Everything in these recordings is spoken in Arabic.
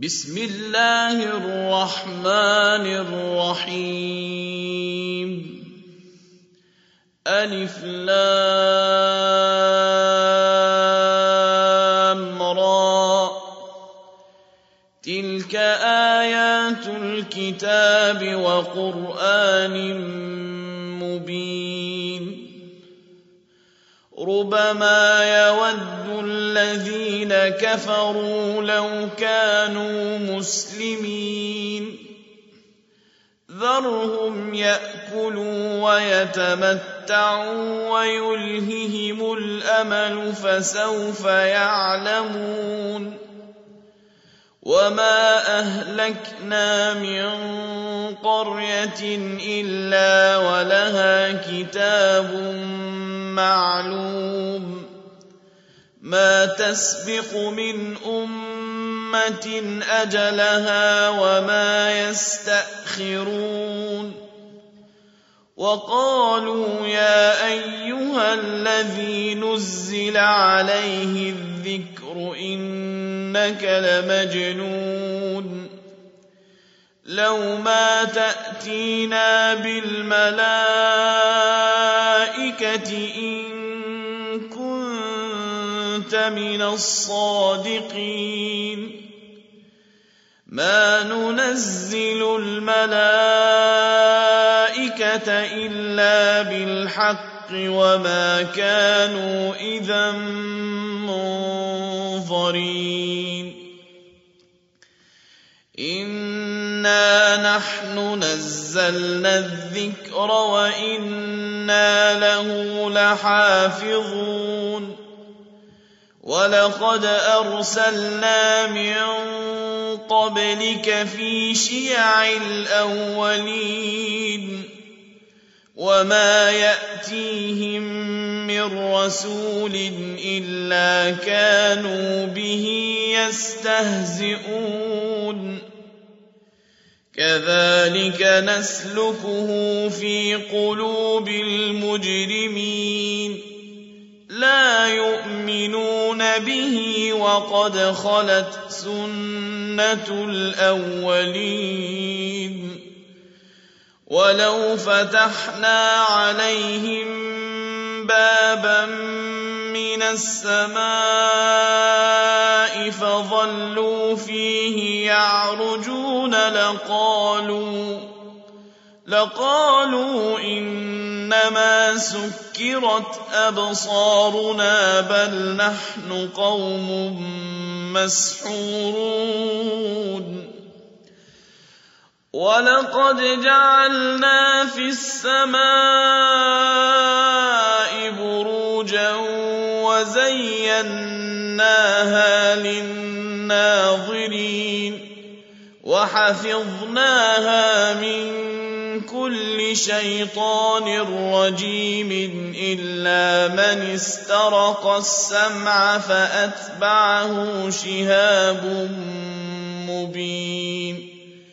بسم الله الرحمن الرحيم. ألف لام را. تلك آيات الكتاب وقرآن مبين. ربما يود الذين كفروا لو كانوا مسلمين. ذرهم يأكلوا ويتمتعوا ويلههم الأمل فسوف يعلمون. وما أهلكنا من قرية إلا ولها كتاب معلوم. ما تسبق من أمة أجلها وما يستأخرون. وقالوا يا أيها الذي نزل عليه الذكر إنك لمجنون. لو ما تأتينا بالملائكة إن كنت من الصادقين. ما ننزل الملائكة إلا بالحق وما كانوا إذا منظرين. إنا نحن نزلنا الذكر وإنا له لحافظون. ولقد أرسلنا من قبلك في شيع الأولين. وما يأتيهم من رسول إلا كانوا به يستهزئون. كذلك نسلكه في قلوب المجرمين. لا يؤمنون به وقد خلت سنة الأولين. ولو فتحنا عليهم بابا من السماء فظلوا فيه يعرجون لقالوا إنما سكرت أبصارنا بل نحن قوم مسحورون. ولقد جعلنا في السماء بروجا وزيناها للناظرين وحفظناها من كل شيطان رجيم إلا من استرق السمع فأتبعه شهاب مبين.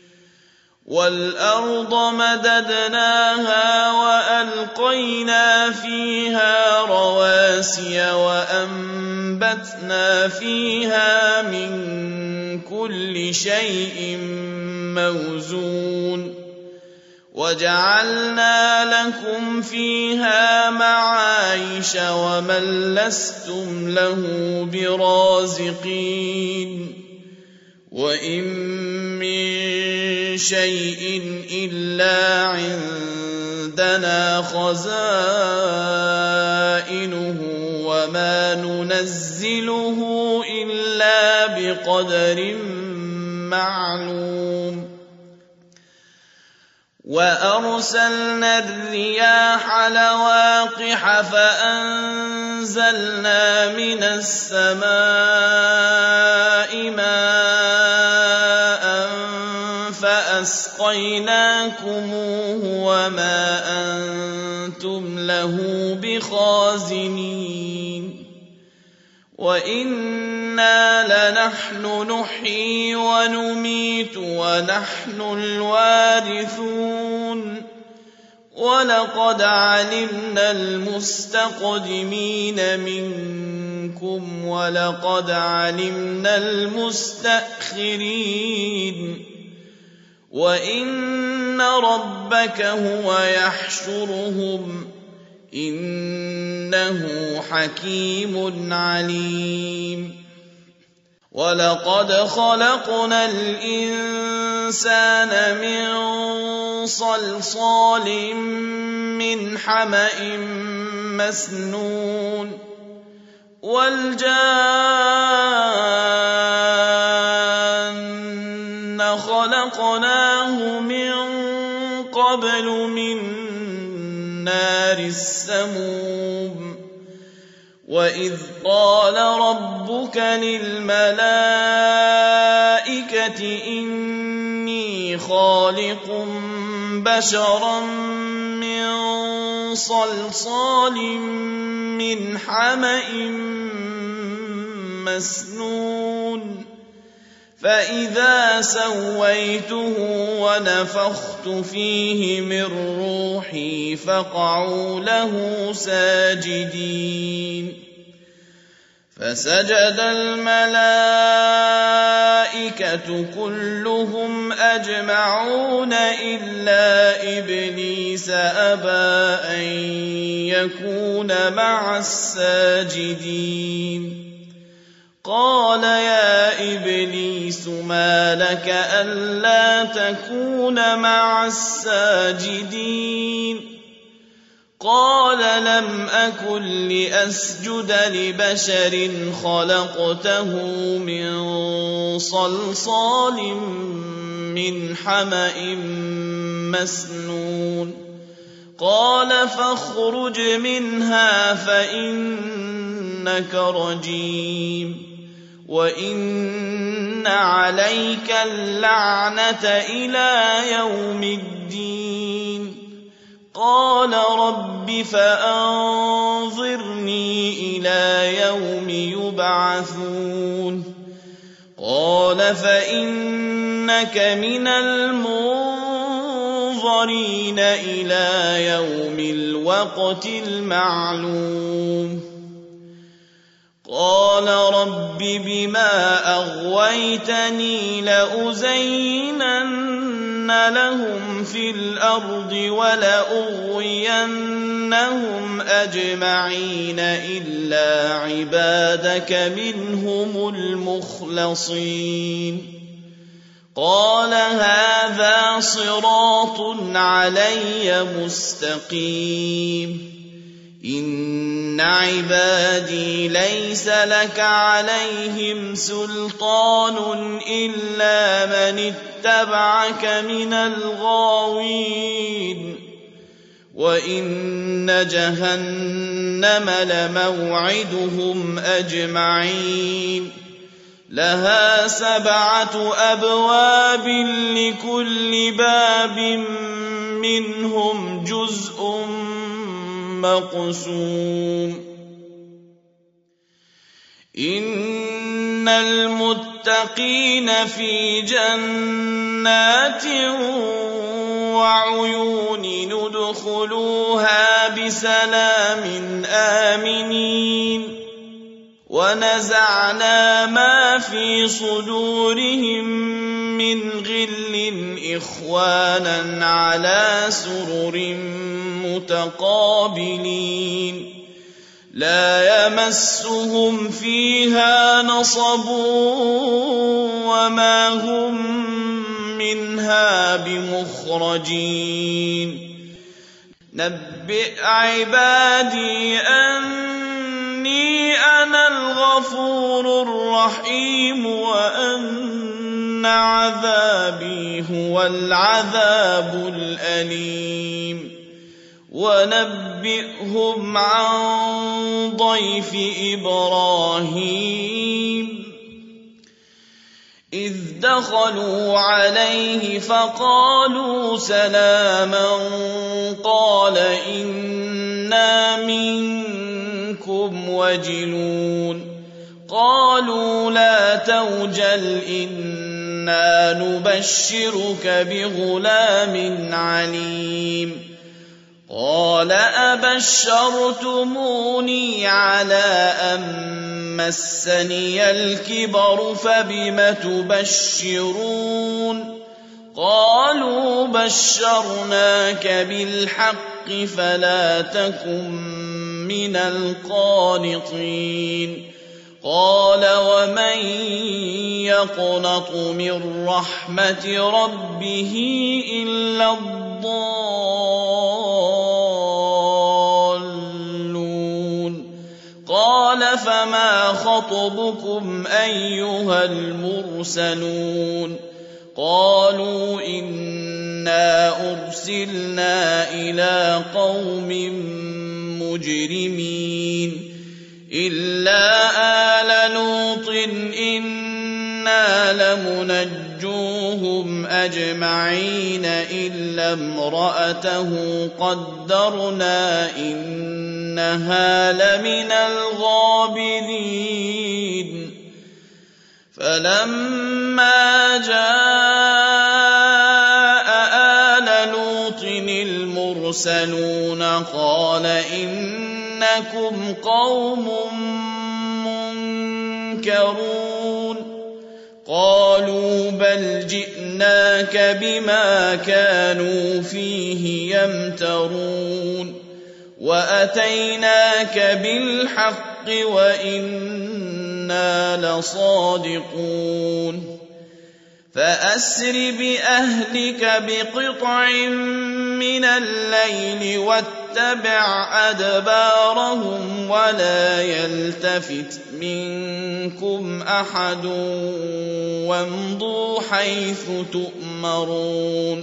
والأرض مددناها وألقينا فيها رواسي وأنبتنا فيها من كل شيء موزون. وجعلنا لكم فيها معايش ومن لستم له برازقين. وإن من شيء إلا عندنا خزائنه وما ننزله إلا بقدر معلوم. وأرسلنا الرياح لواقح فأنزلنا من السماء ماء فأسقيناكموه وما أنتم له بخازنين. وإنا لنحن نحيي ونميت ونحن الوارثون. ولقد علمنا المستقدمين منكم منكم ولقد علمنا المستأخرين وإن ربك هو يحشرهم إنه حكيم عليم ولقد خلقنا الإنسان من صلصال من حمأ مسنون والجان خلقناه من قبل من نار السموم وإذ قال ربك للملائكة إني خالق بشرا من صلصال من حمأ مسنون فإذا سويته ونفخت فيه من روحي فقعوا له ساجدين فسجد الملائكة كلهم أجمعون إلا إبليس أبى أن يكون مع الساجدين قال يا إبليس ما لك ألا تكون مع الساجدين قال لم أكن لأسجد لبشر خلقته من صلصال من حمأ مسنون قال فاخرج منها فإنك رجيم وإن عليك اللعنة إلى يوم الدين قال رب فأنظرني إلى يوم يبعثون قال فإنك من المنظرين إلى يوم الوقت المعلوم قال رب بما أغويتني لأزينن لهم في الأرض ولأغوينهم أجمعين إلا عبادك منهم المخلصين قال هذا صراط علي مستقيم إن عبادي ليس لك عليهم سلطان إلا من اتبعك من الغاوين وإن جهنم لموعدهم أجمعين لها 7 أبواب لكل باب منهم جزء مقسوم إن المتقين في جنات وعيون ندخلوها بسلام آمنين ونزعنا ما في صدورهم من غل إخوانا على سرر متقابلين لا يمسهم فيها نصب وما هم منها بمخرجين نبئ عبادي أني أنا الغفور الرحيم وأن عذابي هو العذاب الأليم ونبئهم عن ضيف إبراهيم إذ دخلوا عليه فقالوا سلاما قال إنا منكم وجلون قالوا لا توجل إنا نبشرك بغلام عليم قال أبشرتموني على أن مسني الكبر فبم تبشرون قالوا بشرناك بالحق فلا تكن من القانطين قال ومن يقنط من رحمة ربه إلا الضالون قال فما خطبكم أيها المرسلون قالوا إنا أرسلنا إلى قوم مجرمين إلا آل لوط إنا لمنجوهم أجمعين إلا امرأته قدرنا إنها لمن الغابرين فلما جاء آل لوط المرسلون قال إنكم قوم منكرون قالوا بل جئناك بما كانوا فيه يمترون وأتيناك بالحق وإنا لصادقون فأسر بأهلك بقطع من الليل واتبع أدبارهم ولا يلتفت منكم أحد وامضوا حيث تؤمرون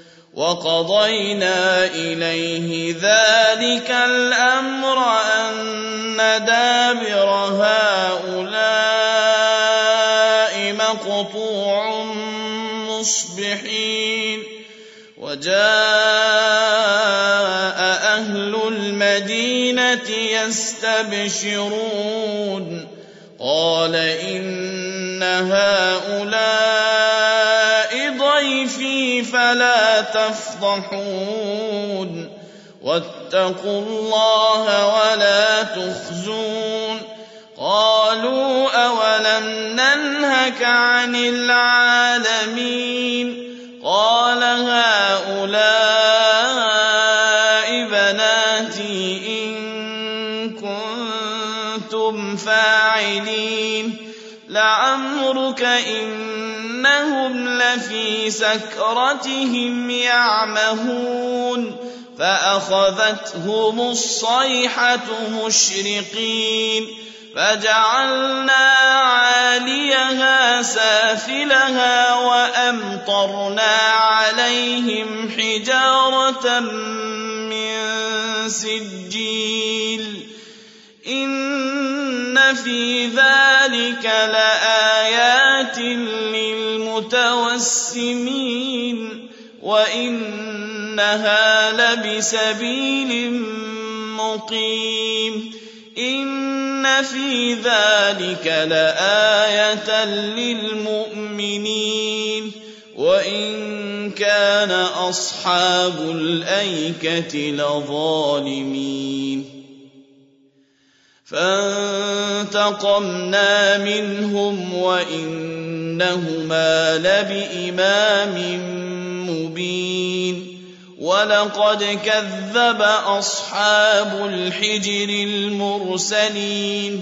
وقضينا إليه ذلك الأمر أن دابر هؤلاء مقطوع مصبحين وجاء أهل المدينة يستبشرون قال إن هؤلاء ضيفي فلا تفضحون واتقوا الله ولا تخزون قالوا أولم ننهك عن العالمين قال هؤلاء بناتي إن كنتم فاعلين لعمرك إنهم لفي سكرتهم يعمهون فأخذتهم الصيحة مشرقين فجعلنا عاليها سافلها وأمطرنا عليهم حجارة من سجيل إن في ذلك لآيات للمتوسمين وإنها لبسبيل مقيم إن في ذلك لآية للمؤمنين وإن كان أصحاب الأيكة لظالمين فانتقمنا منهم وإنهما لبإمام مبين ولقد كذب أصحاب الحجر المرسلين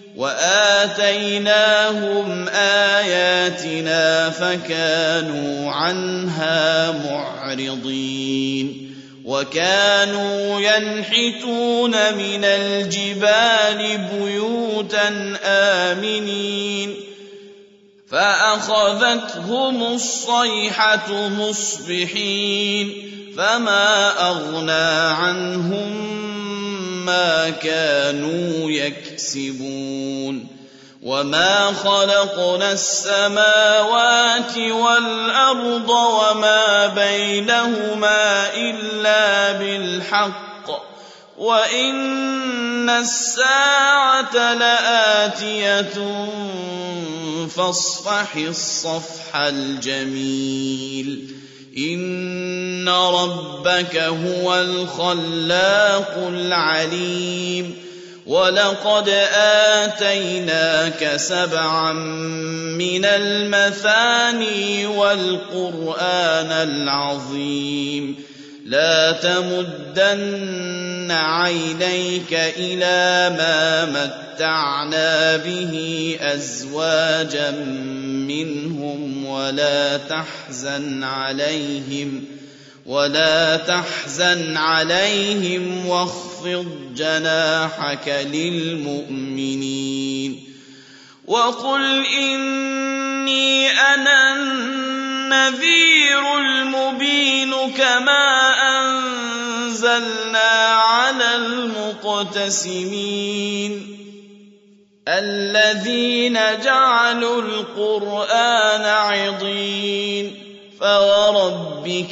وآتيناهم آياتنا فكانوا عنها معرضين وكانوا ينحتون من الجبال بيوتا آمنين فأخذتهم الصيحة مصبحين فما أغنى عنهم ما كانوا يكسبون وما خلقنا السماوات والأرض وما بينهما إلا بالحق وإن الساعة لآتية فاصفح الصفح الجميل إن ربك هو الخلاق العليم ولقد آتيناك 7 من المثاني والقرآن العظيم لا تمدن عينيك إلى ما متعنا به أزواجا منهم ولا تحزن عليهم واخفض جناحك للمؤمنين وقل إني أنا النذير المبين كما أنزلنا على المقتسمين الذين جعلوا القرآن عضين فوربك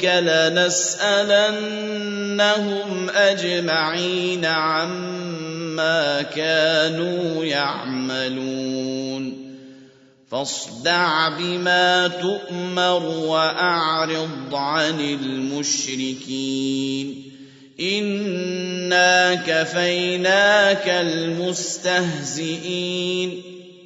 لنسألنهم أجمعين عما كانوا يعملون فاصدع بما تؤمر وأعرض عن المشركين إنا كفيناك المستهزئين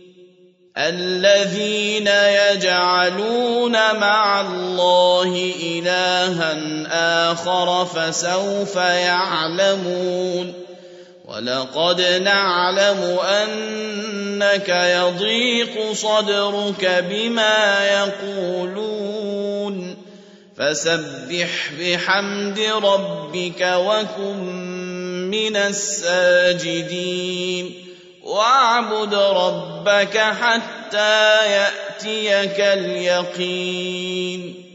الذين يجعلون مع الله إلها آخر فسوف يعلمون ولقد نعلم أنك يضيق صدرك بما يقولون فسبح بحمد ربك وكن من الساجدين واعبد ربك حتى يأتيك اليقين